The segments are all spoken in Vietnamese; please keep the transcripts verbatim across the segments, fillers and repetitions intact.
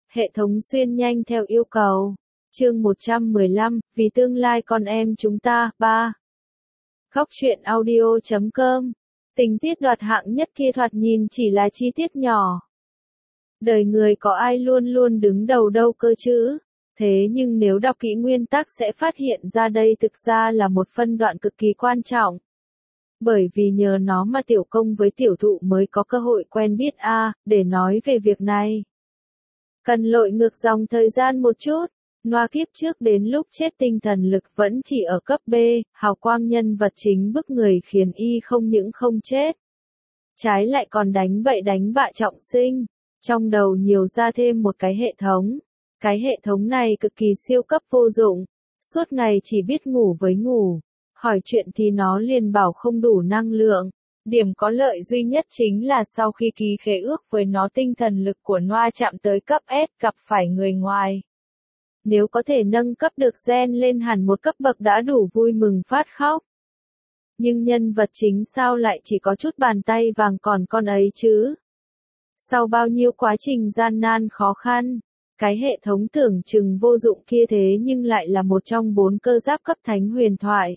Hệ thống xuyên nhanh theo yêu cầu. Chương một trăm mười lăm, vì tương lai con em chúng ta, ba. Góc truyện audio chấm com. Tình tiết đoạt hạng nhất kia thoạt nhìn chỉ là chi tiết nhỏ. Đời người có ai luôn luôn đứng đầu đâu cơ chứ? Thế nhưng nếu đọc kỹ nguyên tắc sẽ phát hiện ra đây thực ra là một phân đoạn cực kỳ quan trọng. Bởi vì nhờ nó mà tiểu công với tiểu thụ mới có cơ hội quen biết a, à, để nói về việc này. Cần lội ngược dòng thời gian một chút. Noa kiếp trước đến lúc chết tinh thần lực vẫn chỉ ở cấp B, hào quang nhân vật chính bức người khiến y không những không chết. Trái lại còn đánh bậy đánh bạ trọng sinh. Trong đầu nhiều ra thêm một cái hệ thống. Cái hệ thống này cực kỳ siêu cấp vô dụng. Suốt ngày chỉ biết ngủ với ngủ. Hỏi chuyện thì nó liền bảo không đủ năng lượng. Điểm có lợi duy nhất chính là sau khi ký khế ước với nó tinh thần lực của Noa chạm tới cấp S gặp phải người ngoài. Nếu có thể nâng cấp được gen lên hẳn một cấp bậc đã đủ vui mừng phát khóc. Nhưng nhân vật chính sao lại chỉ có chút bàn tay vàng còn con ấy chứ? Sau bao nhiêu quá trình gian nan khó khăn, cái hệ thống tưởng chừng vô dụng kia thế nhưng lại là một trong bốn cơ giáp cấp thánh huyền thoại.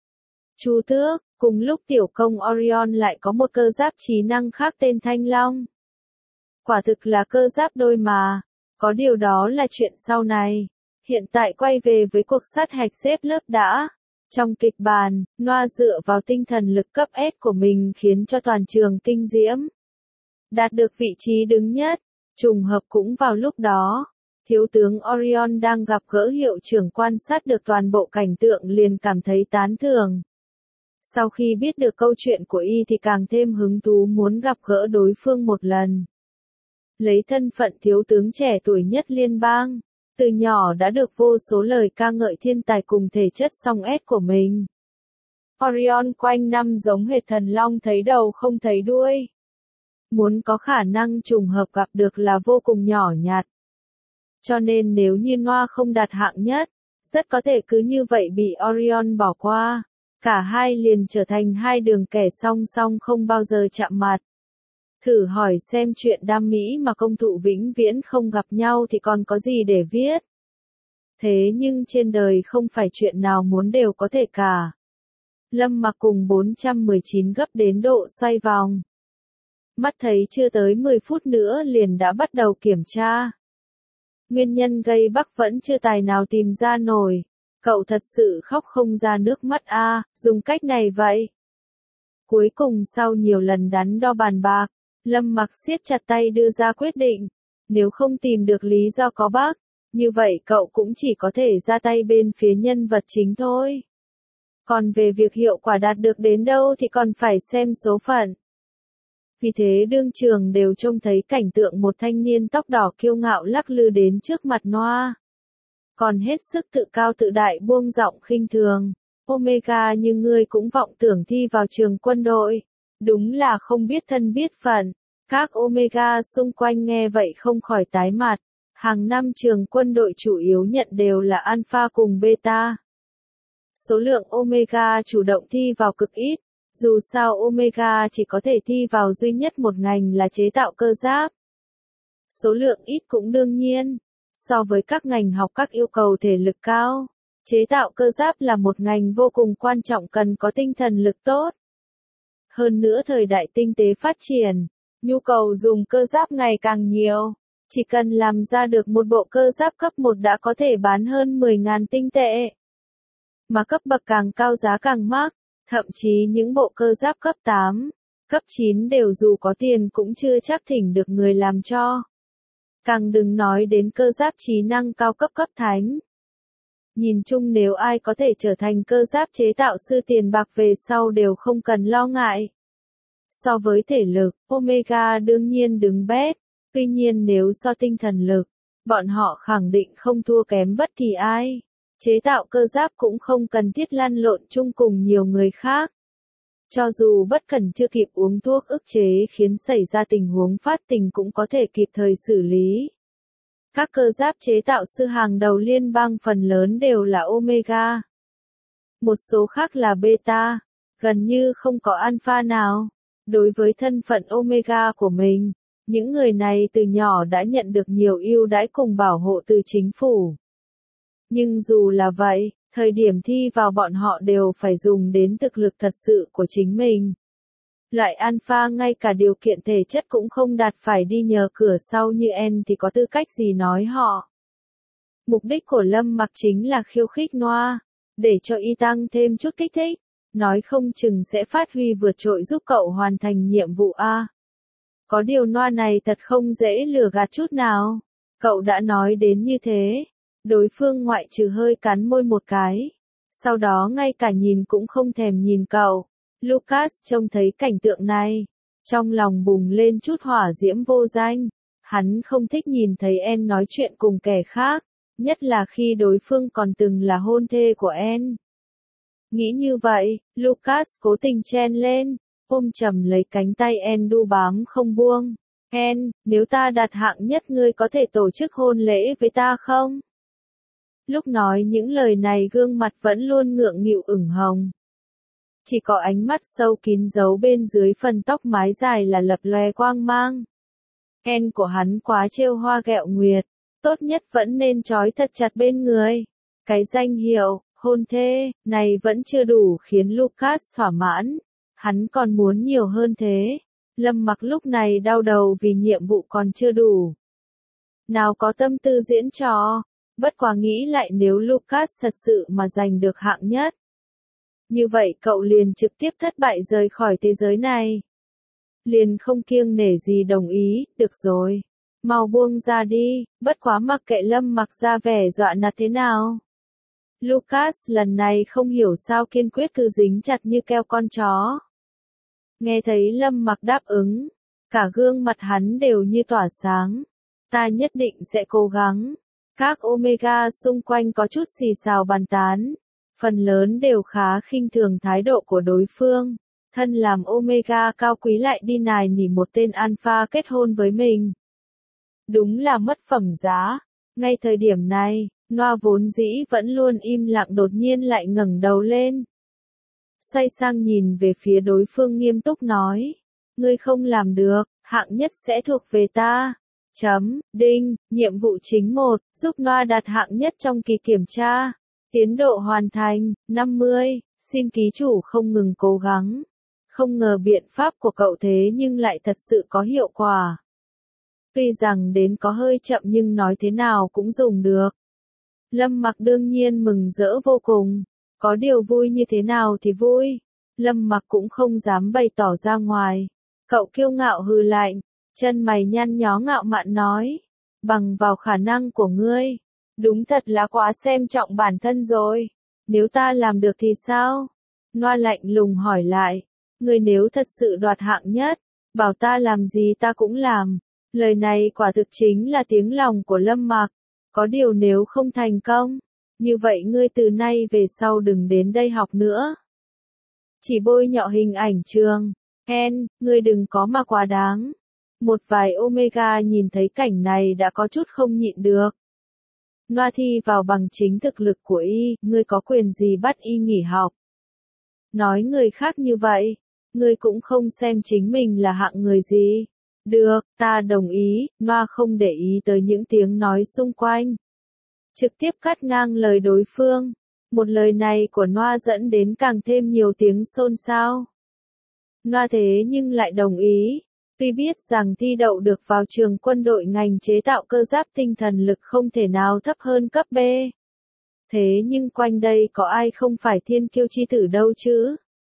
Chu Tước, cùng lúc tiểu công Orion lại có một cơ giáp trí năng khác tên Thanh Long. Quả thực là cơ giáp đôi mà, có điều đó là chuyện sau này. Hiện tại quay về với cuộc sát hạch xếp lớp đã. Trong kịch bản, Noa dựa vào tinh thần lực cấp S của mình khiến cho toàn trường kinh diễm. Đạt được vị trí đứng nhất, trùng hợp cũng vào lúc đó. Thiếu tướng Orion đang gặp gỡ hiệu trưởng quan sát được toàn bộ cảnh tượng liền cảm thấy tán thưởng. Sau khi biết được câu chuyện của y thì càng thêm hứng thú muốn gặp gỡ đối phương một lần. Lấy thân phận thiếu tướng trẻ tuổi nhất liên bang, từ nhỏ đã được vô số lời ca ngợi thiên tài cùng thể chất song S của mình. Orion quanh năm giống hệt thần long thấy đầu không thấy đuôi. Muốn có khả năng trùng hợp gặp được là vô cùng nhỏ nhặt. Cho nên nếu như Noa không đạt hạng nhất, rất có thể cứ như vậy bị Orion bỏ qua. Cả hai liền trở thành hai đường kẻ song song không bao giờ chạm mặt. Thử hỏi xem chuyện đam mỹ mà công thụ vĩnh viễn không gặp nhau thì còn có gì để viết. Thế nhưng trên đời không phải chuyện nào muốn đều có thể cả. Lâm Mặc cùng bốn trăm mười chín gấp đến độ xoay vòng. Mắt thấy chưa tới mười phút nữa liền đã bắt đầu kiểm tra. Nguyên nhân gây Bắc vẫn chưa tài nào tìm ra nổi. Cậu thật sự khóc không ra nước mắt a, à, dùng cách này vậy. Cuối cùng sau nhiều lần đắn đo bàn bạc, Lâm Mặc siết chặt tay đưa ra quyết định. Nếu không tìm được lý do có bác, như vậy cậu cũng chỉ có thể ra tay bên phía nhân vật chính thôi. Còn về việc hiệu quả đạt được đến đâu thì còn phải xem số phận. Vì thế đương trường đều trông thấy cảnh tượng một thanh niên tóc đỏ kiêu ngạo lắc lư đến trước mặt Noa. Còn hết sức tự cao tự đại buông giọng khinh thường. Omega như ngươi cũng vọng tưởng thi vào trường quân đội. Đúng là không biết thân biết phận. Các Omega xung quanh nghe vậy không khỏi tái mặt. Hàng năm trường quân đội chủ yếu nhận đều là Alpha cùng Beta. Số lượng Omega chủ động thi vào cực ít. Dù sao Omega chỉ có thể thi vào duy nhất một ngành là chế tạo cơ giáp. Số lượng ít cũng đương nhiên. So với các ngành học các yêu cầu thể lực cao, chế tạo cơ giáp là một ngành vô cùng quan trọng cần có tinh thần lực tốt. Hơn nữa thời đại tinh tế phát triển, nhu cầu dùng cơ giáp ngày càng nhiều. Chỉ cần làm ra được một bộ cơ giáp cấp một đã có thể bán hơn mười nghìn tinh tệ. Mà cấp bậc càng cao giá càng mắc, thậm chí những bộ cơ giáp cấp tám, cấp chín đều dù có tiền cũng chưa chắc thỉnh được người làm cho. Càng đừng nói đến cơ giáp trí năng cao cấp cấp thánh. Nhìn chung nếu ai có thể trở thành cơ giáp chế tạo sư tiền bạc về sau đều không cần lo ngại. So với thể lực, Omega đương nhiên đứng bét. Tuy nhiên nếu so tinh thần lực, bọn họ khẳng định không thua kém bất kỳ ai. Chế tạo cơ giáp cũng không cần thiết lăn lộn chung cùng nhiều người khác. Cho dù bất cẩn chưa kịp uống thuốc ức chế khiến xảy ra tình huống phát tình cũng có thể kịp thời xử lý. Các cơ giáp chế tạo sư hàng đầu liên bang phần lớn đều là Omega. Một số khác là Beta, gần như không có Alpha nào. Đối với thân phận Omega của mình, Những người này từ nhỏ đã nhận được nhiều ưu đãi cùng bảo hộ từ chính phủ. Nhưng dù là vậy, thời điểm thi vào bọn họ đều phải dùng đến thực lực thật sự của chính mình. Loại alpha ngay cả điều kiện thể chất cũng không đạt phải đi nhờ cửa sau như En thì có tư cách gì nói họ. Mục đích của Lâm Mặc chính là khiêu khích Noa, để cho y tăng thêm chút kích thích, nói không chừng sẽ phát huy vượt trội giúp cậu hoàn thành nhiệm vụ A. Có điều Noa này thật không dễ lừa gạt chút nào. Cậu đã nói đến như thế. Đối phương ngoại trừ hơi cắn môi một cái. Sau đó ngay cả nhìn cũng không thèm nhìn cậu. Lucas trông thấy cảnh tượng này. Trong lòng bùng lên chút hỏa diễm vô danh. Hắn không thích nhìn thấy En nói chuyện cùng kẻ khác. Nhất là khi đối phương còn từng là hôn thê của En. Nghĩ như vậy, Lucas cố tình chen lên. Ôm chầm lấy cánh tay En đu bám không buông. En, nếu ta đạt hạng nhất ngươi có thể tổ chức hôn lễ với ta không? Lúc nói những lời này gương mặt vẫn luôn ngượng nghịu ửng hồng. Chỉ có ánh mắt sâu kín giấu bên dưới phần tóc mái dài là lập lòe quang mang. En của hắn quá trêu hoa ghẹo nguyệt, tốt nhất vẫn nên trói thật chặt bên người. Cái danh hiệu, hôn thê, này vẫn chưa đủ khiến Lucas thỏa mãn. Hắn còn muốn nhiều hơn thế. Lâm Mặc lúc này đau đầu vì nhiệm vụ còn chưa đủ. Nào có tâm tư diễn trò. Bất quá nghĩ lại nếu Lucas thật sự mà giành được hạng nhất. Như vậy cậu liền trực tiếp thất bại rời khỏi thế giới này. Liền không kiêng nể gì đồng ý, được rồi. Mau buông ra đi, bất quá mặc kệ Lâm Mặc ra vẻ dọa nạt thế nào. Lucas lần này không hiểu sao kiên quyết cứ dính chặt như keo con chó. Nghe thấy Lâm Mặc đáp ứng, cả gương mặt hắn đều như tỏa sáng. Ta nhất định sẽ cố gắng. Các Omega xung quanh có chút xì xào bàn tán. Phần lớn đều khá khinh thường thái độ của đối phương. Thân làm Omega cao quý lại đi nài nỉ một tên Alpha kết hôn với mình. Đúng là mất phẩm giá. Ngay thời điểm này, Noa vốn dĩ vẫn luôn im lặng đột nhiên lại ngẩng đầu lên. Xoay sang nhìn về phía đối phương nghiêm túc nói. Ngươi không làm được, hạng nhất sẽ thuộc về ta. Chấm, đinh, nhiệm vụ chính một, giúp Noa đạt hạng nhất trong kỳ kiểm tra. Tiến độ hoàn thành, năm mươi, xin ký chủ không ngừng cố gắng. Không ngờ biện pháp của cậu thế nhưng lại thật sự có hiệu quả. Tuy rằng đến có hơi chậm nhưng nói thế nào cũng dùng được. Lâm Mặc đương nhiên mừng rỡ vô cùng. Có điều vui như thế nào thì vui. Lâm Mặc cũng không dám bày tỏ ra ngoài. Cậu kiêu ngạo hừ lạnh. Chân mày nhăn nhó ngạo mạn nói. Bằng vào khả năng của ngươi. Đúng thật là quá xem trọng bản thân rồi. Nếu ta làm được thì sao? Noa lạnh lùng hỏi lại. Ngươi nếu thật sự đoạt hạng nhất. Bảo ta làm gì ta cũng làm. Lời này quả thực chính là tiếng lòng của Lâm Mặc. Có điều nếu không thành công. Như vậy ngươi từ nay về sau đừng đến đây học nữa. Chỉ bôi nhọ hình ảnh trường. En, ngươi đừng có mà quá đáng. Một vài Omega nhìn thấy cảnh này đã có chút không nhịn được. Noa thi vào bằng chính thực lực của y, ngươi có quyền gì bắt y nghỉ học. Nói người khác như vậy, ngươi cũng không xem chính mình là hạng người gì. Được, ta đồng ý, Noa không để ý tới những tiếng nói xung quanh. Trực tiếp cắt ngang lời đối phương. Một lời này của Noa dẫn đến càng thêm nhiều tiếng xôn xao. Noa thế nhưng lại đồng ý. Tuy biết rằng thi đậu được vào trường quân đội ngành chế tạo cơ giáp tinh thần lực không thể nào thấp hơn cấp B. Thế nhưng quanh đây có ai không phải thiên kiêu chi tử đâu chứ?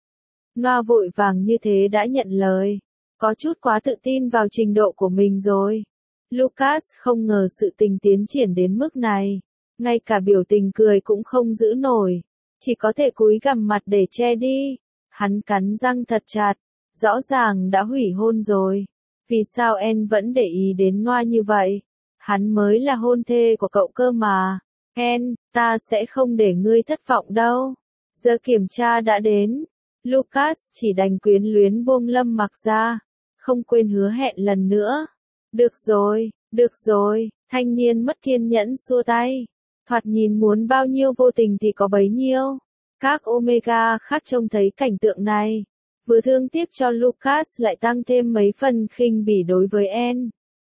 Noa vội vàng như thế đã nhận lời. Có chút quá tự tin vào trình độ của mình rồi. Lucas không ngờ sự tình tiến triển đến mức này. Ngay cả biểu tình cười cũng không giữ nổi. Chỉ có thể cúi gằm mặt để che đi. Hắn cắn răng thật chặt. Rõ ràng đã hủy hôn rồi. Vì sao En vẫn để ý đến Noa như vậy? Hắn mới là hôn thê của cậu cơ mà. En, ta sẽ không để ngươi thất vọng đâu. Giờ kiểm tra đã đến. Lucas chỉ đành quyến luyến buông Lâm Mặc ra. Không quên hứa hẹn lần nữa. Được rồi, được rồi, thanh niên mất kiên nhẫn xua tay. Thoạt nhìn muốn bao nhiêu vô tình thì có bấy nhiêu. Các Omega khác trông thấy cảnh tượng này. Vừa thương tiếc cho Lucas lại tăng thêm mấy phần khinh bỉ đối với Anne.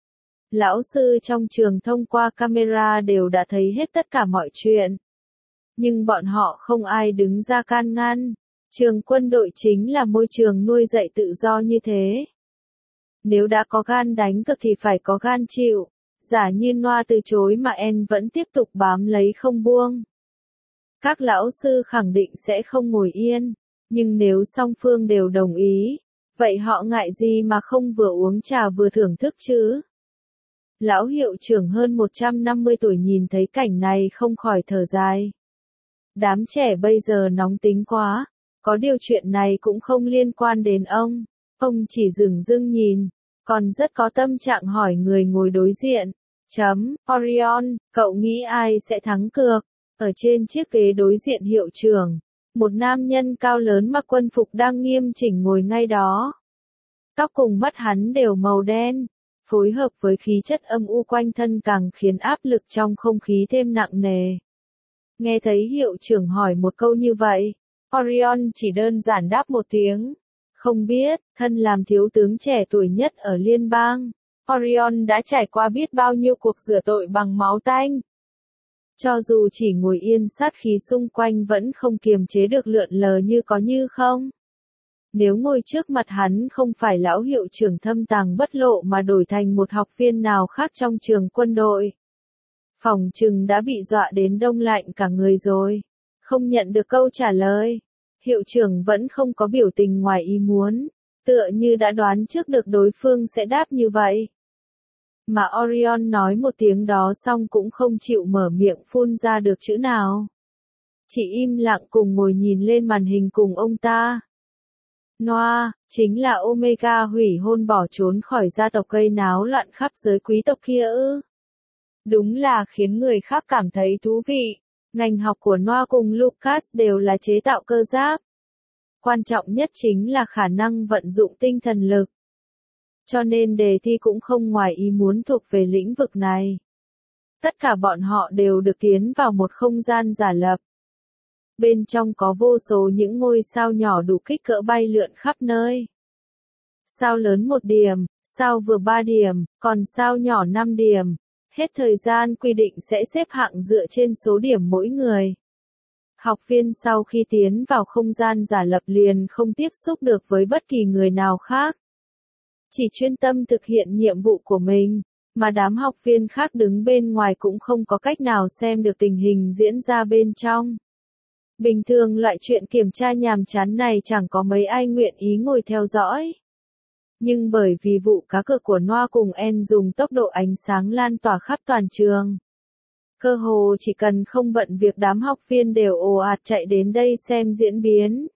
Lão sư trong trường thông qua camera đều đã thấy hết tất cả mọi chuyện. Nhưng bọn họ không ai đứng ra can ngăn. Trường quân đội chính là môi trường nuôi dạy tự do như thế. Nếu đã có gan đánh cược thì phải có gan chịu. Giả như Noa từ chối mà Anne vẫn tiếp tục bám lấy không buông. Các lão sư khẳng định sẽ không ngồi yên. Nhưng nếu song phương đều đồng ý, vậy họ ngại gì mà không vừa uống trà vừa thưởng thức chứ? Lão hiệu trưởng hơn một trăm năm mươi tuổi nhìn thấy cảnh này không khỏi thở dài. Đám trẻ bây giờ nóng tính quá, có điều chuyện này cũng không liên quan đến ông. Ông chỉ dửng dưng nhìn, còn rất có tâm trạng hỏi người ngồi đối diện. Chấm, Orion, cậu nghĩ ai sẽ thắng cược? Ở trên chiếc ghế đối diện hiệu trưởng, một nam nhân cao lớn mặc quân phục đang nghiêm chỉnh ngồi ngay đó. Tóc cùng mắt hắn đều màu đen, phối hợp với khí chất âm u quanh thân càng khiến áp lực trong không khí thêm nặng nề. Nghe thấy hiệu trưởng hỏi một câu như vậy, Orion chỉ đơn giản đáp một tiếng. Không biết, thân làm thiếu tướng trẻ tuổi nhất ở liên bang, Orion đã trải qua biết bao nhiêu cuộc rửa tội bằng máu tanh. Cho dù chỉ ngồi yên sát khí xung quanh vẫn không kiềm chế được lượn lờ như có như không. Nếu ngồi trước mặt hắn không phải lão hiệu trưởng thâm tàng bất lộ mà đổi thành một học viên nào khác trong trường quân đội, phỏng chừng đã bị dọa đến đông lạnh cả người rồi. Không nhận được câu trả lời, hiệu trưởng vẫn không có biểu tình ngoài ý muốn, tựa như đã đoán trước được đối phương sẽ đáp như vậy. Mà Orion nói một tiếng đó xong cũng không chịu mở miệng phun ra được chữ nào. Chỉ im lặng cùng ngồi nhìn lên màn hình cùng ông ta. Noa, chính là Omega hủy hôn bỏ trốn khỏi gia tộc gây náo loạn khắp giới quý tộc kia ư. Đúng là khiến người khác cảm thấy thú vị. Ngành học của Noa cùng Lucas đều là chế tạo cơ giáp. Quan trọng nhất chính là khả năng vận dụng tinh thần lực. Cho nên đề thi cũng không ngoài ý muốn thuộc về lĩnh vực này. Tất cả bọn họ đều được tiến vào một không gian giả lập. Bên trong có vô số những ngôi sao nhỏ đủ kích cỡ bay lượn khắp nơi. Sao lớn một điểm, sao vừa ba điểm, còn sao nhỏ năm điểm. Hết thời gian quy định sẽ xếp hạng dựa trên số điểm mỗi người. Học viên sau khi tiến vào không gian giả lập liền không tiếp xúc được với bất kỳ người nào khác. Chỉ chuyên tâm thực hiện nhiệm vụ của mình, mà đám học viên khác đứng bên ngoài cũng không có cách nào xem được tình hình diễn ra bên trong. Bình thường loại chuyện kiểm tra nhàm chán này chẳng có mấy ai nguyện ý ngồi theo dõi. Nhưng bởi vì vụ cá cược của Noa cùng En dùng tốc độ ánh sáng lan tỏa khắp toàn trường. Cơ hồ chỉ cần không bận việc đám học viên đều ồ ạt chạy đến đây xem diễn biến.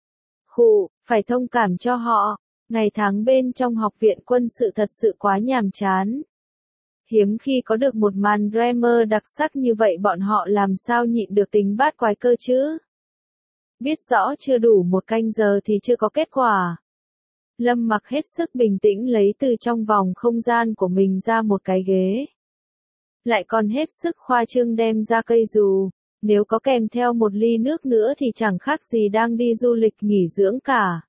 Khụ, phải thông cảm cho họ, ngày tháng bên trong học viện quân sự thật sự quá nhàm chán. Hiếm khi có được một màn drama đặc sắc như vậy bọn họ làm sao nhịn được tính bát quái cơ chứ. Biết rõ chưa đủ một canh giờ thì chưa có kết quả. Lâm Mặc hết sức bình tĩnh lấy từ trong vòng không gian của mình ra một cái ghế. Lại còn hết sức khoa trương đem ra cây dù, nếu có kèm theo một ly nước nữa thì chẳng khác gì đang đi du lịch nghỉ dưỡng cả.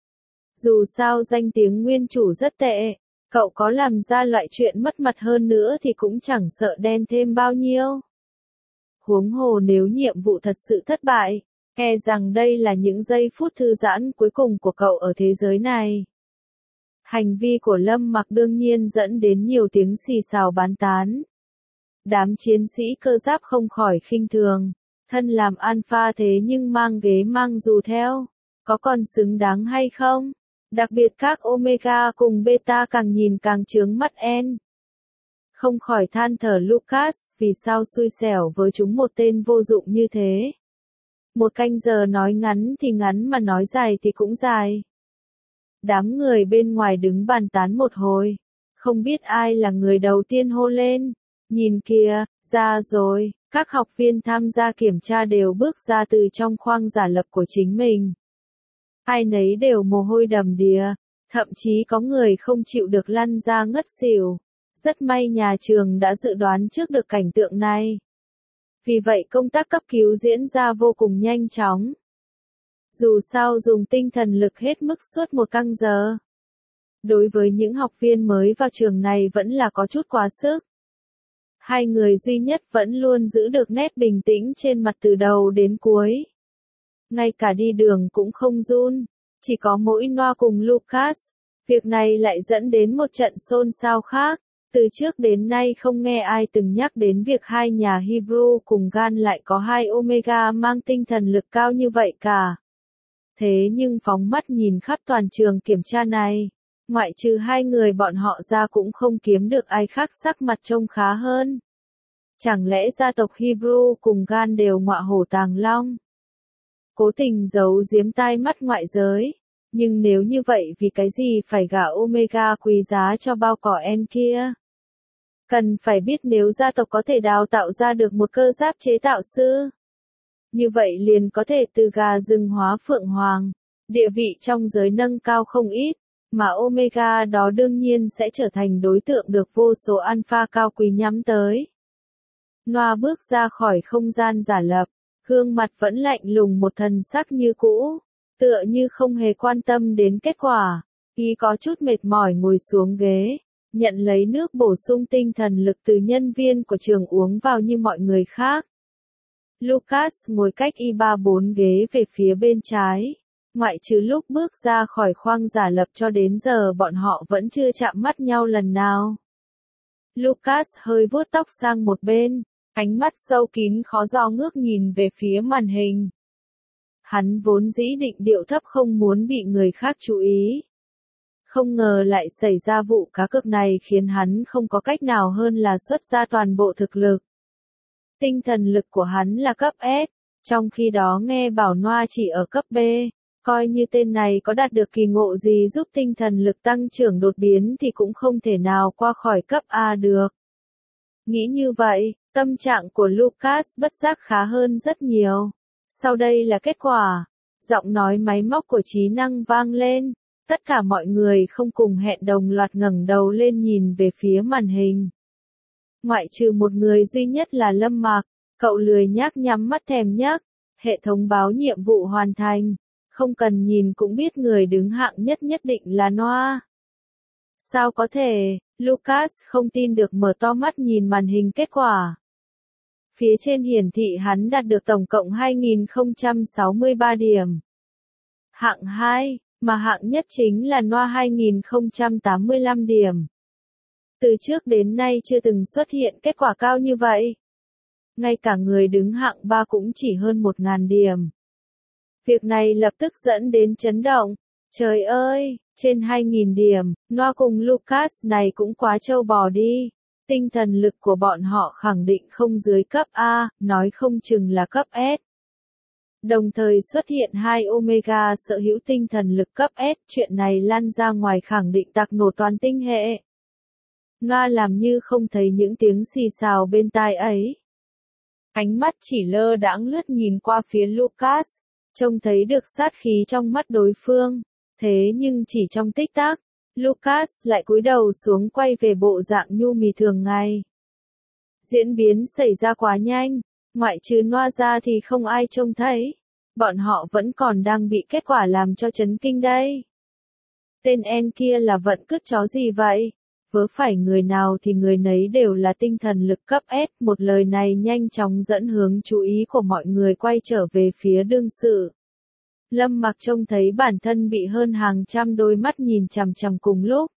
Dù sao danh tiếng nguyên chủ rất tệ, cậu có làm ra loại chuyện mất mặt hơn nữa thì cũng chẳng sợ đen thêm bao nhiêu. Huống hồ nếu nhiệm vụ thật sự thất bại, e rằng đây là những giây phút thư giãn cuối cùng của cậu ở thế giới này. Hành vi của Lâm Mặc đương nhiên dẫn đến nhiều tiếng xì xào bán tán. Đám chiến sĩ cơ giáp không khỏi khinh thường, thân làm alpha thế nhưng mang ghế mang dù theo, có còn xứng đáng hay không? Đặc biệt các Omega cùng Beta càng nhìn càng chướng mắt En. Không khỏi than thở Lucas vì sao xui xẻo với chúng một tên vô dụng như thế. Một canh giờ nói ngắn thì ngắn mà nói dài thì cũng dài. Đám người bên ngoài đứng bàn tán một hồi, không biết ai là người đầu tiên hô lên. Nhìn kìa, ra rồi, các học viên tham gia kiểm tra đều bước ra từ trong khoang giả lập của chính mình. Ai nấy đều mồ hôi đầm đìa, thậm chí có người không chịu được lăn ra ngất xỉu. Rất may nhà trường đã dự đoán trước được cảnh tượng này. Vì vậy công tác cấp cứu diễn ra vô cùng nhanh chóng. Dù sao dùng tinh thần lực hết mức suốt một canh giờ. Đối với những học viên mới vào trường này vẫn là có chút quá sức. Hai người duy nhất vẫn luôn giữ được nét bình tĩnh trên mặt từ đầu đến cuối. Ngay cả đi đường cũng không run, chỉ có mỗi Noah cùng Lucas. Việc này lại dẫn đến một trận xôn xao khác. Từ trước đến nay không nghe ai từng nhắc đến việc hai nhà Hebrew cùng Gan lại có hai Omega mang tinh thần lực cao như vậy cả. Thế nhưng phóng mắt nhìn khắp toàn trường kiểm tra này, ngoại trừ hai người bọn họ ra cũng không kiếm được ai khác sắc mặt trông khá hơn. Chẳng lẽ gia tộc Hebrew cùng Gan đều ngọa hổ tàng long? Cố tình giấu giếm tai mắt ngoại giới. Nhưng nếu như vậy vì cái gì phải gả Omega quý giá cho bao cỏ en kia? Cần phải biết nếu gia tộc có thể đào tạo ra được một cơ giáp chế tạo sư. Như vậy liền có thể từ gà rừng hóa phượng hoàng. Địa vị trong giới nâng cao không ít. Mà Omega đó đương nhiên sẽ trở thành đối tượng được vô số alpha cao quý nhắm tới. Noah bước ra khỏi không gian giả lập. Gương mặt vẫn lạnh lùng một thần sắc như cũ. Tựa như không hề quan tâm đến kết quả. Y có chút mệt mỏi ngồi xuống ghế. Nhận lấy nước bổ sung tinh thần lực từ nhân viên của trường uống vào như mọi người khác. Lucas ngồi cách y ba bốn ghế về phía bên trái. Ngoại trừ lúc bước ra khỏi khoang giả lập cho đến giờ bọn họ vẫn chưa chạm mắt nhau lần nào. Lucas hơi vuốt tóc sang một bên, ánh mắt sâu kín khó dò ngước nhìn về phía màn hình. Hắn vốn dĩ định điệu thấp không muốn bị người khác chú ý. Không ngờ lại xảy ra vụ cá cược này khiến hắn không có cách nào hơn là xuất ra toàn bộ thực lực. Tinh thần lực của hắn là cấp S, trong khi đó nghe bảo Noah chỉ ở cấp B. Coi như tên này có đạt được kỳ ngộ gì giúp tinh thần lực tăng trưởng đột biến thì cũng không thể nào qua khỏi cấp A được. Nghĩ như vậy, tâm trạng của Lucas bất giác khá hơn rất nhiều. Sau đây là kết quả. Giọng nói máy móc của trí năng vang lên. Tất cả mọi người không cùng hẹn đồng loạt ngẩng đầu lên nhìn về phía màn hình. Ngoại trừ một người duy nhất là Lâm Mạc, cậu lười nhác nhắm mắt thèm nhác. Hệ thống báo nhiệm vụ hoàn thành. Không cần nhìn cũng biết người đứng hạng nhất nhất định là Noah. Sao có thể? Lucas không tin được mở to mắt nhìn màn hình kết quả. Phía trên hiển thị hắn đạt được tổng cộng hai nghìn không trăm sáu mươi ba điểm. Hạng hai, mà hạng nhất chính là Noah hai nghìn không trăm tám mươi lăm điểm. Từ trước đến nay chưa từng xuất hiện kết quả cao như vậy. Ngay cả người đứng hạng ba cũng chỉ hơn một nghìn điểm. Việc này lập tức dẫn đến chấn động. Trời ơi, trên hai nghìn điểm, Noah cùng Lucas này cũng quá trâu bò đi. Tinh thần lực của bọn họ khẳng định không dưới cấp A, nói không chừng là cấp S. Đồng thời xuất hiện hai Omega sở hữu tinh thần lực cấp S, chuyện này lan ra ngoài khẳng định tạc nổ toàn tinh hệ. Noah làm như không thấy những tiếng xì xào bên tai ấy. Ánh mắt chỉ lơ đãng lướt nhìn qua phía Lucas, trông thấy được sát khí trong mắt đối phương. Thế nhưng chỉ trong tích tắc, Lucas lại cúi đầu xuống quay về bộ dạng nhu mì thường ngày. Diễn biến xảy ra quá nhanh, ngoại trừ Noah ra thì không ai trông thấy. Bọn họ vẫn còn đang bị kết quả làm cho chấn kinh đây. Tên En kia là vận cứt chó gì vậy? Vớ phải người nào thì người nấy đều là tinh thần lực cấp S. Một lời này nhanh chóng dẫn hướng chú ý của mọi người quay trở về phía đương sự. Lâm Mặc trông thấy bản thân bị hơn hàng trăm đôi mắt nhìn chằm chằm cùng lúc.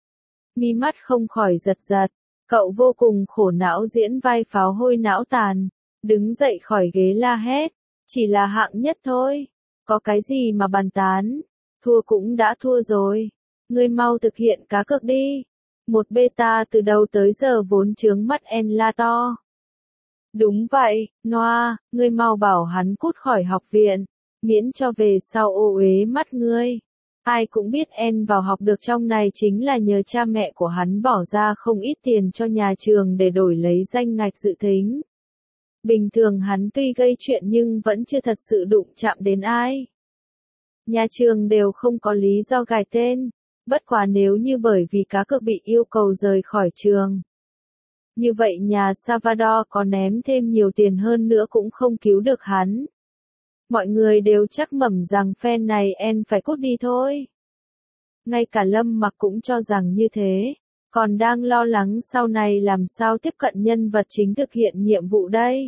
Mi mắt không khỏi giật giật, cậu vô cùng khổ não diễn vai pháo hôi não tàn, đứng dậy khỏi ghế la hét, chỉ là hạng nhất thôi, có cái gì mà bàn tán, thua cũng đã thua rồi, ngươi mau thực hiện cá cược đi. Một beta từ đầu tới giờ vốn chướng mắt En la to. Đúng vậy, Noah, ngươi mau bảo hắn cút khỏi học viện. Miễn cho về sau ô uế mắt ngươi. Ai cũng biết En vào học được trong này chính là nhờ cha mẹ của hắn bỏ ra không ít tiền cho nhà trường để đổi lấy danh ngạch dự thính. Bình thường hắn tuy gây chuyện nhưng vẫn chưa thật sự đụng chạm đến ai. Nhà trường đều không có lý do gài tên, bất quá nếu như bởi vì cá cược bị yêu cầu rời khỏi trường. Như vậy nhà Salvador có ném thêm nhiều tiền hơn nữa cũng không cứu được hắn. Mọi người đều chắc mẩm rằng phen này En phải cút đi thôi. Ngay cả Lâm Mặc cũng cho rằng như thế, còn đang lo lắng sau này làm sao tiếp cận nhân vật chính thực hiện nhiệm vụ đây.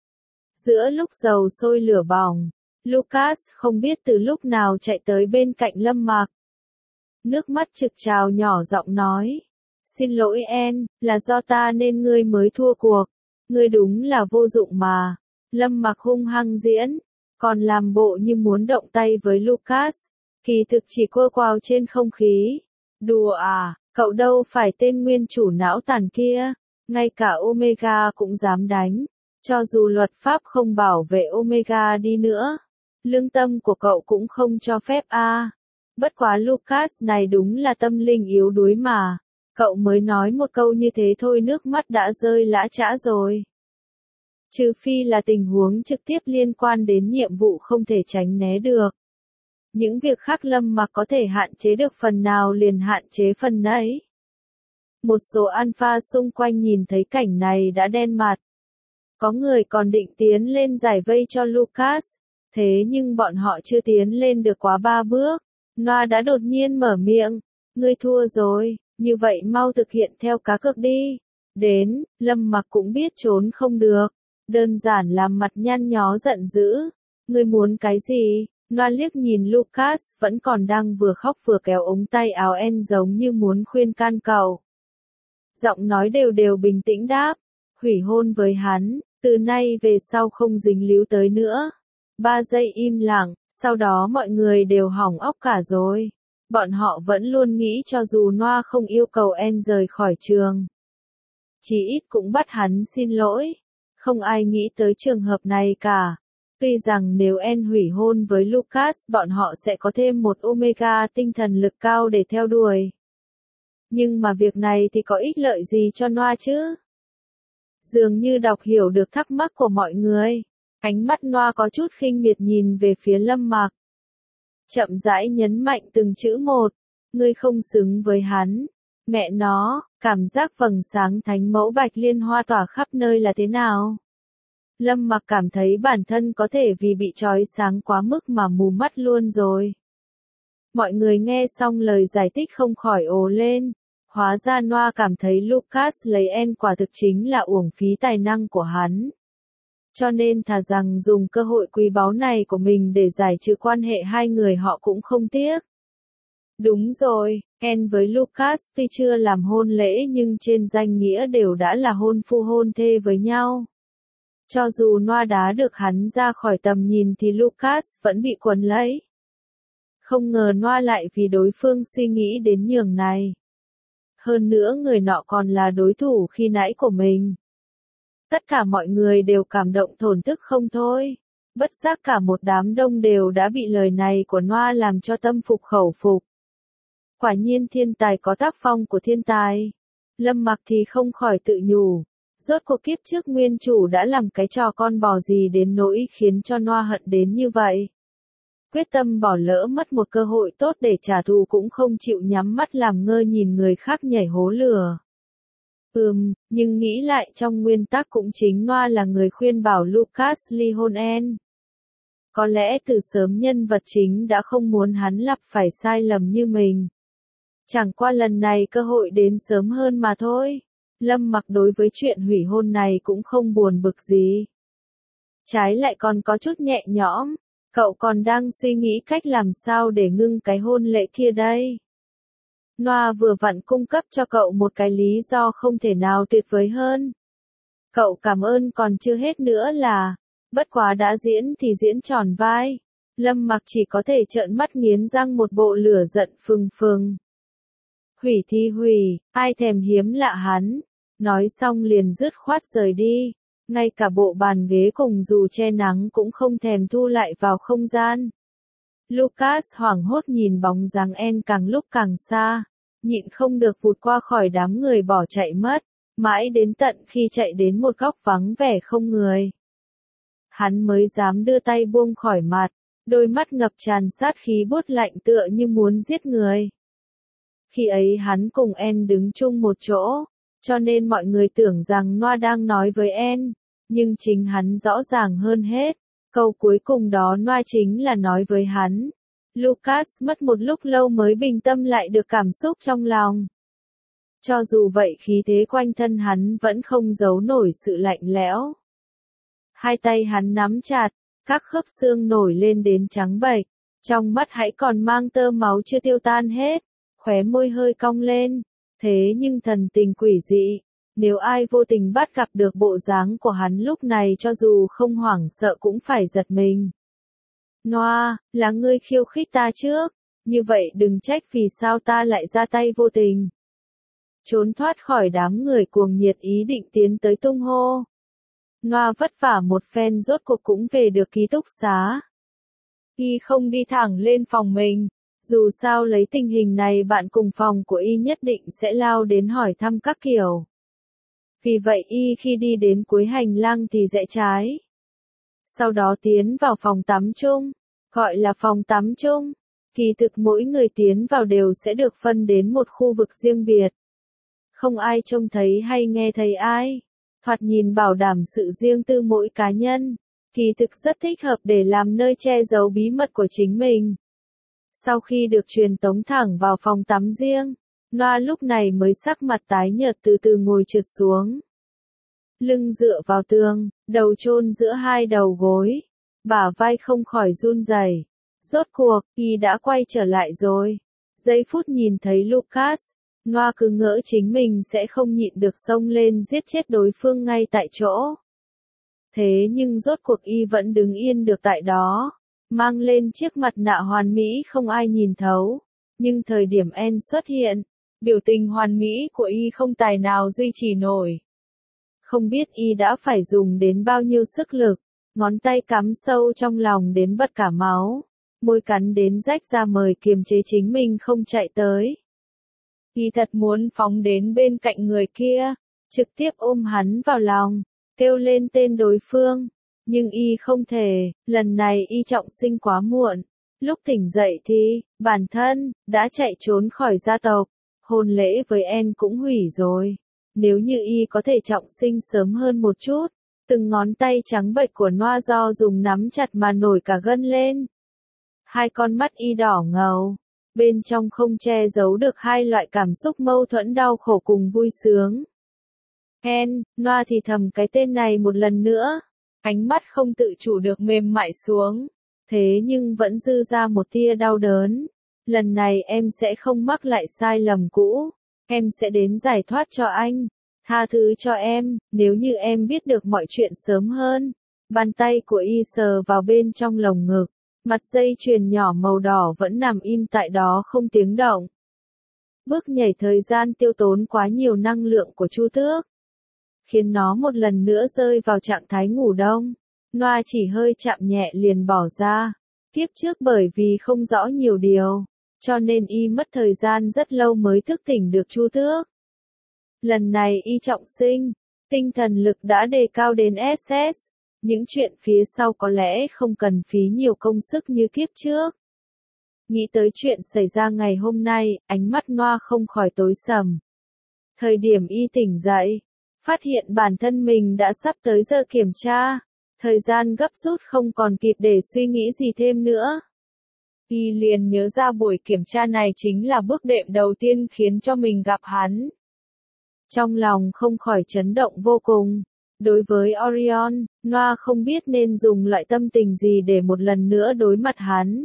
Giữa lúc dầu sôi lửa bỏng, Lucas không biết từ lúc nào chạy tới bên cạnh Lâm Mặc. Nước mắt trực trào nhỏ giọng nói. Xin lỗi En, là do ta nên ngươi mới thua cuộc. Ngươi đúng là vô dụng mà. Lâm Mặc hung hăng diễn, còn làm bộ như muốn động tay với Lucas. Kỳ thực chỉ quơ quào trên không khí. Đùa à, cậu đâu phải tên nguyên chủ não tàn kia. Ngay cả Omega cũng dám đánh. Cho dù luật pháp không bảo vệ Omega đi nữa, lương tâm của cậu cũng không cho phép a. À. Bất quá Lucas này đúng là tâm linh yếu đuối mà. Cậu mới nói một câu như thế thôi nước mắt đã rơi lã chã rồi. Trừ phi là tình huống trực tiếp liên quan đến nhiệm vụ không thể tránh né được. Những việc khác Lâm Mặc có thể hạn chế được phần nào liền hạn chế phần nấy. Một số alpha xung quanh nhìn thấy cảnh này đã đen mặt. Có người còn định tiến lên giải vây cho Lucas, thế nhưng bọn họ chưa tiến lên được quá ba bước. Noa đã đột nhiên mở miệng, ngươi thua rồi, như vậy mau thực hiện theo cá cược đi. Đến, Lâm Mặc cũng biết trốn không được, đơn giản làm mặt nhăn nhó giận dữ. Ngươi muốn cái gì? Noa liếc nhìn Lucas vẫn còn đang vừa khóc vừa kéo ống tay áo En giống như muốn khuyên can cậu. Giọng nói đều đều bình tĩnh đáp, hủy hôn với hắn, từ nay về sau không dính líu tới nữa. Ba giây im lặng, sau đó mọi người đều hỏng óc cả rồi. Bọn họ vẫn luôn nghĩ cho dù Noa không yêu cầu En rời khỏi trường, chí ít cũng bắt hắn xin lỗi. Không ai nghĩ tới trường hợp này cả. Tuy rằng nếu En hủy hôn với Lucas bọn họ sẽ có thêm một Omega tinh thần lực cao để theo đuổi. Nhưng mà việc này thì có ích lợi gì cho Noa chứ? Dường như đọc hiểu được thắc mắc của mọi người. Ánh mắt Noa có chút khinh miệt nhìn về phía Lâm Mặc. Chậm rãi nhấn mạnh từng chữ một. Ngươi không xứng với hắn. Mẹ nó, cảm giác vầng sáng thánh mẫu bạch liên hoa tỏa khắp nơi là thế nào? Lâm Mặc cảm thấy bản thân có thể vì bị trói sáng quá mức mà mù mắt luôn rồi. Mọi người nghe xong lời giải thích không khỏi ồ lên. Hóa ra Noa cảm thấy Lucas lấy En quả thực chính là uổng phí tài năng của hắn. Cho nên thà rằng dùng cơ hội quý báu này của mình để giải trừ quan hệ hai người họ cũng không tiếc. Đúng rồi, En với Lucas tuy chưa làm hôn lễ nhưng trên danh nghĩa đều đã là hôn phu hôn thê với nhau. Cho dù Noa đá được hắn ra khỏi tầm nhìn thì Lucas vẫn bị quấn lấy. Không ngờ Noa lại vì đối phương suy nghĩ đến nhường này. Hơn nữa người nọ còn là đối thủ khi nãy của mình. Tất cả mọi người đều cảm động thổn thức không thôi. Bất giác cả một đám đông đều đã bị lời này của Noa làm cho tâm phục khẩu phục. Quả nhiên thiên tài có tác phong của thiên tài. Lâm Mặc thì không khỏi tự nhủ. Rốt cuộc kiếp trước nguyên chủ đã làm cái trò con bò gì đến nỗi khiến cho Noa hận đến như vậy. Quyết tâm bỏ lỡ mất một cơ hội tốt để trả thù cũng không chịu nhắm mắt làm ngơ nhìn người khác nhảy hố lửa. Ừm, nhưng nghĩ lại trong nguyên tắc cũng chính Noa là người khuyên bảo Lucas ly hôn En. Có lẽ từ sớm nhân vật chính đã không muốn hắn lặp phải sai lầm như mình. Chẳng qua lần này cơ hội đến sớm hơn mà thôi. Lâm Mặc đối với chuyện hủy hôn này cũng không buồn bực gì. Trái lại còn có chút nhẹ nhõm. Cậu còn đang suy nghĩ cách làm sao để ngưng cái hôn lễ kia đây. Noa vừa vặn cung cấp cho cậu một cái lý do không thể nào tuyệt vời hơn. Cậu cảm ơn còn chưa hết nữa là, bất quá đã diễn thì diễn tròn vai. Lâm Mặc chỉ có thể trợn mắt nghiến răng một bộ lửa giận phừng phừng. Hủy thì hủy, ai thèm hiếm lạ hắn. Nói xong liền dứt khoát rời đi. Ngay cả bộ bàn ghế cùng dù che nắng cũng không thèm thu lại vào không gian. Lucas hoảng hốt nhìn bóng dáng En càng lúc càng xa, nhịn không được vụt qua khỏi đám người bỏ chạy mất, mãi đến tận khi chạy đến một góc vắng vẻ không người. Hắn mới dám đưa tay buông khỏi mặt, đôi mắt ngập tràn sát khí buốt lạnh tựa như muốn giết người. Khi ấy hắn cùng En đứng chung một chỗ, cho nên mọi người tưởng rằng Noa đang nói với En, nhưng chính hắn rõ ràng hơn hết, Câu cuối cùng đó Noa chính là nói với hắn. Lucas mất một lúc lâu mới bình tâm lại được cảm xúc trong lòng. Cho dù vậy khí thế quanh thân hắn vẫn không giấu nổi sự lạnh lẽo. Hai tay hắn nắm chặt, các khớp xương nổi lên đến trắng bệch, trong mắt hãy còn mang tơ máu chưa tiêu tan hết, khóe môi hơi cong lên, thế nhưng thần tình quỷ dị, nếu ai vô tình bắt gặp được bộ dáng của hắn lúc này cho dù không hoảng sợ cũng phải giật mình. Noa, là ngươi khiêu khích ta trước, như vậy đừng trách vì sao ta lại ra tay vô tình. Trốn thoát khỏi đám người cuồng nhiệt ý định tiến tới tung hô. Noa vất vả một phen rốt cuộc cũng về được ký túc xá. Y không đi thẳng lên phòng mình, dù sao lấy tình hình này bạn cùng phòng của Y nhất định sẽ lao đến hỏi thăm các kiểu. Vì vậy Y khi đi đến cuối hành lang thì rẽ trái. Sau đó tiến vào phòng tắm chung, gọi là phòng tắm chung. Kỳ thực mỗi người tiến vào đều sẽ được phân đến một khu vực riêng biệt. Không ai trông thấy hay nghe thấy ai. Thoạt nhìn bảo đảm sự riêng tư mỗi cá nhân. Kỳ thực rất thích hợp để làm nơi che giấu bí mật của chính mình. Sau khi được truyền tống thẳng vào phòng tắm riêng, Noa lúc này mới sắc mặt tái nhợt từ từ ngồi trượt xuống. Lưng dựa vào tường, đầu chôn giữa hai đầu gối, bả vai không khỏi run rẩy. Rốt cuộc, Y đã quay trở lại rồi. Giây phút nhìn thấy Lucas, Noa cứ ngỡ chính mình sẽ không nhịn được xông lên giết chết đối phương ngay tại chỗ. Thế nhưng rốt cuộc Y vẫn đứng yên được tại đó, mang lên chiếc mặt nạ hoàn mỹ không ai nhìn thấu. Nhưng thời điểm En xuất hiện, biểu tình hoàn mỹ của Y không tài nào duy trì nổi. Không biết Y đã phải dùng đến bao nhiêu sức lực, ngón tay cắm sâu trong lòng đến bật cả máu, môi cắn đến rách ra mời kiềm chế chính mình không chạy tới. Y thật muốn phóng đến bên cạnh người kia, trực tiếp ôm hắn vào lòng, kêu lên tên đối phương. Nhưng Y không thể, lần này Y trọng sinh quá muộn. Lúc tỉnh dậy thì, bản thân, đã chạy trốn khỏi gia tộc. Hôn lễ với En cũng hủy rồi. Nếu như Y có thể trọng sinh sớm hơn một chút, từng ngón tay trắng bệch của Noa do dùng nắm chặt mà nổi cả gân lên. Hai con mắt Y đỏ ngầu, bên trong không che giấu được hai loại cảm xúc mâu thuẫn đau khổ cùng vui sướng. En, Noa thì thầm cái tên này một lần nữa, ánh mắt không tự chủ được mềm mại xuống, thế nhưng vẫn dư ra một tia đau đớn. Lần này em sẽ không mắc lại sai lầm cũ, em sẽ đến giải thoát cho anh, tha thứ cho em, nếu như em biết được mọi chuyện sớm hơn. Bàn tay của Y sờ vào bên trong lồng ngực, mặt dây chuyền nhỏ màu đỏ vẫn nằm im tại đó không tiếng động. Bước nhảy thời gian tiêu tốn quá nhiều năng lượng của Chu Tước, khiến nó một lần nữa rơi vào trạng thái ngủ đông. Noa chỉ hơi chạm nhẹ liền bỏ ra. Kiếp trước bởi vì không rõ nhiều điều, cho nên Y mất thời gian rất lâu mới thức tỉnh được Chu Tước. Lần này Y trọng sinh, tinh thần lực đã đề cao đến ét ét. Những chuyện phía sau có lẽ không cần phí nhiều công sức như kiếp trước. Nghĩ tới chuyện xảy ra ngày hôm nay, ánh mắt Noa không khỏi tối sầm. Thời điểm Y tỉnh dậy, phát hiện bản thân mình đã sắp tới giờ kiểm tra. Thời gian gấp rút không còn kịp để suy nghĩ gì thêm nữa. Y liền nhớ ra buổi kiểm tra này chính là bước đệm đầu tiên khiến cho mình gặp hắn. Trong lòng không khỏi chấn động vô cùng. Đối với Orion, Noa không biết nên dùng loại tâm tình gì để một lần nữa đối mặt hắn.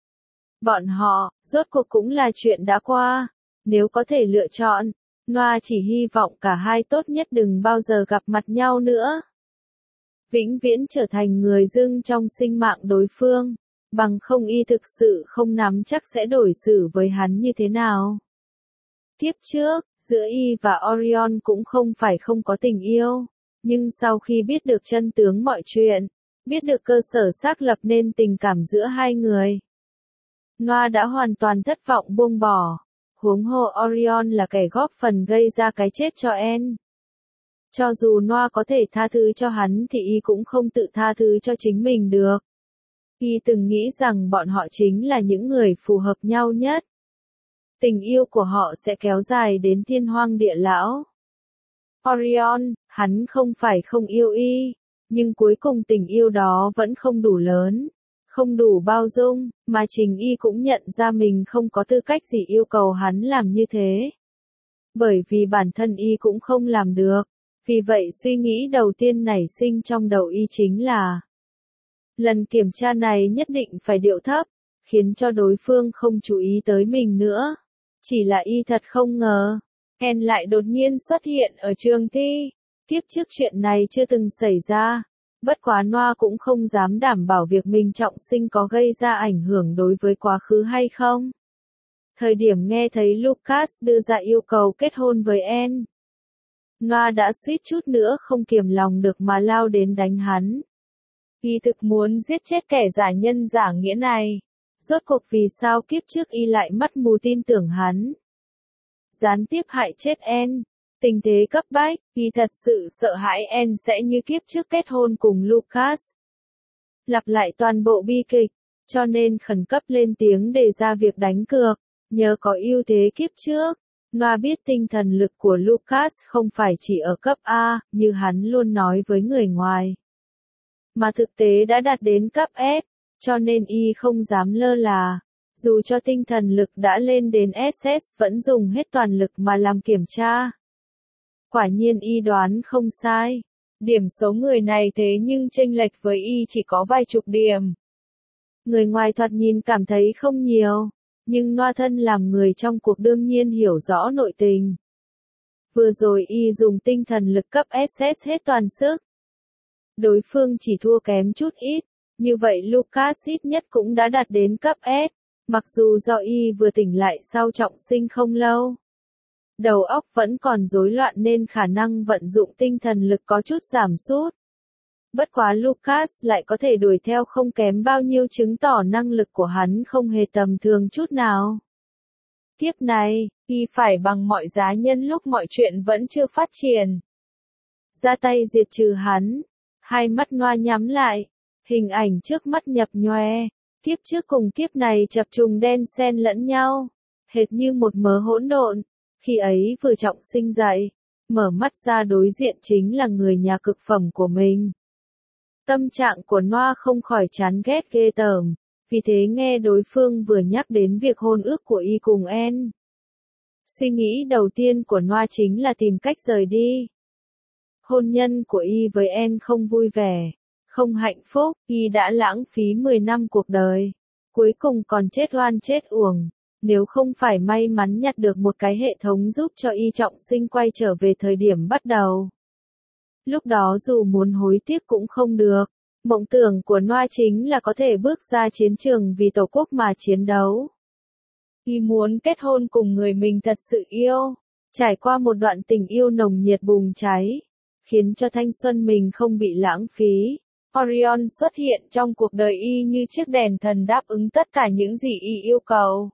Bọn họ, rốt cuộc cũng là chuyện đã qua. Nếu có thể lựa chọn, Noa chỉ hy vọng cả hai tốt nhất đừng bao giờ gặp mặt nhau nữa. Vĩnh viễn trở thành người dưng trong sinh mạng đối phương, bằng không Y thực sự không nắm chắc sẽ đổi xử với hắn như thế nào. Kiếp trước, giữa Y và Orion cũng không phải không có tình yêu, nhưng sau khi biết được chân tướng mọi chuyện, biết được cơ sở xác lập nên tình cảm giữa hai người, Noa đã hoàn toàn thất vọng buông bỏ. Huống hồ Orion là kẻ góp phần gây ra cái chết cho En. Cho dù Noa có thể tha thứ cho hắn thì Y cũng không tự tha thứ cho chính mình được. Y từng nghĩ rằng bọn họ chính là những người phù hợp nhau nhất. Tình yêu của họ sẽ kéo dài đến thiên hoang địa lão. Orion, hắn không phải không yêu Y, Nhưng cuối cùng tình yêu đó vẫn không đủ lớn, không đủ bao dung, mà Trình Y cũng nhận ra mình không có tư cách gì yêu cầu hắn làm như thế. Bởi vì bản thân Y cũng không làm được. Vì vậy suy nghĩ đầu tiên nảy sinh trong đầu Y chính là lần kiểm tra này nhất định phải điệu thấp, khiến cho đối phương không chú ý tới mình nữa. Chỉ là Y thật không ngờ, En lại đột nhiên xuất hiện ở trường thi. Kiếp trước chuyện này chưa từng xảy ra. Bất quá Noa cũng không dám đảm bảo việc mình trọng sinh có gây ra ảnh hưởng đối với quá khứ hay không. Thời điểm nghe thấy Lucas đưa ra yêu cầu kết hôn với En, Noa đã suýt chút nữa không kiềm lòng được mà lao đến đánh hắn. Y thực muốn giết chết kẻ giả nhân giả nghĩa này. Rốt cuộc vì sao kiếp trước Y lại mắt mù tin tưởng hắn. Gián tiếp hại chết En. Tình thế cấp bách, Y thật sự sợ hãi En sẽ như kiếp trước kết hôn cùng Lucas. Lặp lại toàn bộ bi kịch, cho nên khẩn cấp lên tiếng đề ra việc đánh cược. Nhờ có ưu thế kiếp trước, Noa biết tinh thần lực của Lucas không phải chỉ ở cấp A, như hắn luôn nói với người ngoài. Mà thực tế đã đạt đến cấp S, cho nên Y không dám lơ là. Dù cho tinh thần lực đã lên đến ét ét vẫn dùng hết toàn lực mà làm kiểm tra. Quả nhiên Y đoán không sai. Điểm số người này thế nhưng chênh lệch với Y chỉ có vài chục điểm. Người ngoài thoạt nhìn cảm thấy không nhiều, nhưng Noa thân làm người trong cuộc đương nhiên hiểu rõ nội tình. Vừa rồi Y dùng tinh thần lực cấp ét ét hết toàn sức. Đối phương chỉ thua kém chút ít, như vậy Lucas ít nhất cũng đã đạt đến cấp S, mặc dù do Y vừa tỉnh lại sau trọng sinh không lâu. Đầu óc vẫn còn rối loạn nên khả năng vận dụng tinh thần lực có chút giảm sút. Bất quá Lucas lại có thể đuổi theo không kém bao nhiêu, chứng tỏ năng lực của hắn không hề tầm thường chút nào. Tiếp này, Y phải bằng mọi giá nhân lúc mọi chuyện vẫn chưa phát triển, ra tay diệt trừ hắn. Hai mắt Noa nhắm lại, hình ảnh trước mắt nhập nhòe, kiếp trước cùng kiếp này chập trùng đen xen lẫn nhau, hệt như một mớ hỗn độn. Khi ấy vừa trọng sinh dậy, mở mắt ra đối diện chính là người nhà cực phẩm của mình. Tâm trạng của Noa không khỏi chán ghét ghê tởm, vì thế nghe đối phương vừa nhắc đến việc hôn ước của Y cùng En. Suy nghĩ đầu tiên của Noa chính là tìm cách rời đi. Hôn nhân của Y với En không vui vẻ, không hạnh phúc, Y đã lãng phí mười năm cuộc đời, cuối cùng còn chết oan chết uổng. Nếu không phải may mắn nhặt được một cái hệ thống giúp cho Y trọng sinh quay trở về thời điểm bắt đầu. Lúc đó dù muốn hối tiếc cũng không được. Mộng tưởng của Noa chính là có thể bước ra chiến trường vì Tổ quốc mà chiến đấu. Y muốn kết hôn cùng người mình thật sự yêu, trải qua một đoạn tình yêu nồng nhiệt bùng cháy, khiến cho thanh xuân mình không bị lãng phí. Orion xuất hiện trong cuộc đời Y như chiếc đèn thần đáp ứng tất cả những gì Y yêu cầu.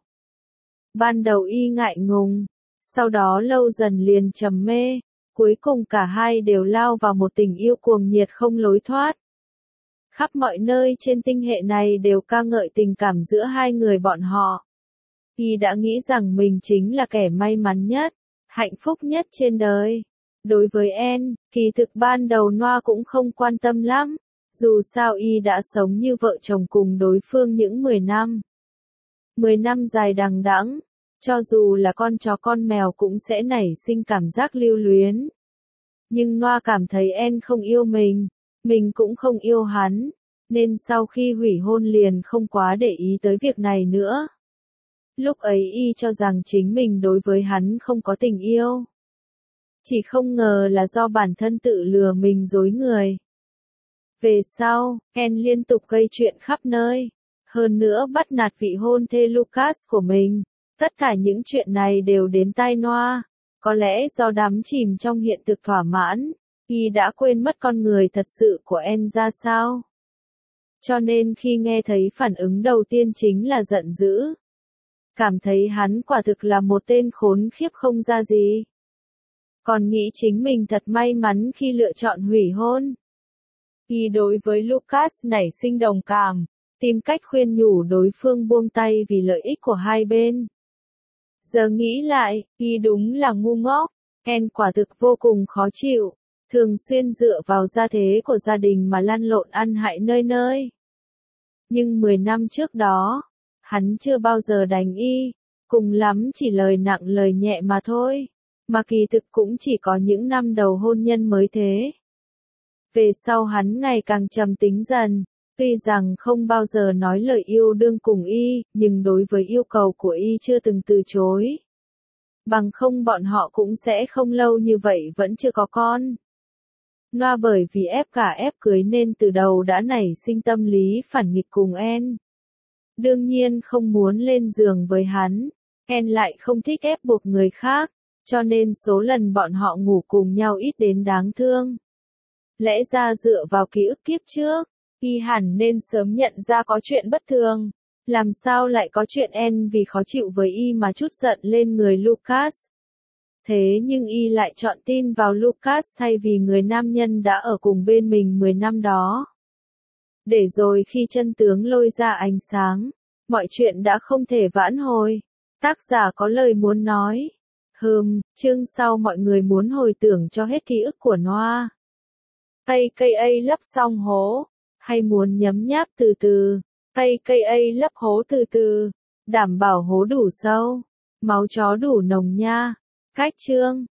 Ban đầu Y ngại ngùng, sau đó lâu dần liền trầm mê, cuối cùng cả hai đều lao vào một tình yêu cuồng nhiệt không lối thoát. Khắp mọi nơi trên tinh hệ này đều ca ngợi tình cảm giữa hai người bọn họ. Y đã nghĩ rằng mình chính là kẻ may mắn nhất, hạnh phúc nhất trên đời. Đối với En, kỳ thực ban đầu Noa cũng không quan tâm lắm, dù sao Y đã sống như vợ chồng cùng đối phương những mười năm. mười năm dài đằng đẵng, cho dù là con chó con mèo cũng sẽ nảy sinh cảm giác lưu luyến. Nhưng Noa cảm thấy En không yêu mình, mình cũng không yêu hắn, nên sau khi hủy hôn liền không quá để ý tới việc này nữa. Lúc ấy Y cho rằng chính mình đối với hắn không có tình yêu. Chỉ không ngờ là do bản thân tự lừa mình dối người. Về sau, En liên tục gây chuyện khắp nơi, hơn nữa bắt nạt vị hôn thê Lucas của mình. Tất cả những chuyện này đều đến tai Noa. Có lẽ do đắm chìm trong hiện thực thỏa mãn, Y đã quên mất con người thật sự của En ra sao. Cho nên khi nghe thấy phản ứng đầu tiên chính là giận dữ. Cảm thấy hắn quả thực là một tên khốn khiếp không ra gì. Còn nghĩ chính mình thật may mắn khi lựa chọn hủy hôn. Y đối với Lucas nảy sinh đồng cảm, tìm cách khuyên nhủ đối phương buông tay vì lợi ích của hai bên. Giờ nghĩ lại, Y đúng là ngu ngốc, En quả thực vô cùng khó chịu. thường xuyên dựa vào gia thế của gia đình mà lăn lộn ăn hại nơi nơi. Nhưng mười năm trước đó, hắn chưa bao giờ đánh y, cùng lắm chỉ lời nặng lời nhẹ mà thôi, mà kỳ thực cũng chỉ có những năm đầu hôn nhân mới thế. Về sau hắn ngày càng trầm tính dần, tuy rằng không bao giờ nói lời yêu đương cùng y, nhưng đối với yêu cầu của y chưa từng từ chối. Bằng không bọn họ cũng sẽ không lâu như vậy vẫn chưa có con. Noa bởi vì ép cả ép cưới nên từ đầu đã nảy sinh tâm lý phản nghịch cùng En. Đương nhiên không muốn lên giường với hắn, En lại không thích ép buộc người khác, cho nên số lần bọn họ ngủ cùng nhau ít đến đáng thương. Lẽ ra dựa vào ký ức kiếp trước, y hẳn nên sớm nhận ra có chuyện bất thường, làm sao lại có chuyện En vì khó chịu với y mà trút giận lên người Lucas. Thế nhưng y lại chọn tin vào Lucas thay vì người nam nhân đã ở cùng bên mình mười năm đó. Để rồi khi chân tướng lôi ra ánh sáng, mọi chuyện đã không thể vãn hồi. Tác giả có lời muốn nói. Hừm, chương sau mọi người muốn hồi tưởng cho hết ký ức của Noa. Cây cây A lấp xong hố, hay muốn nhấm nháp từ từ. Cây cây A lấp hố từ từ, đảm bảo hố đủ sâu, máu chó đủ nồng nha. Cách chương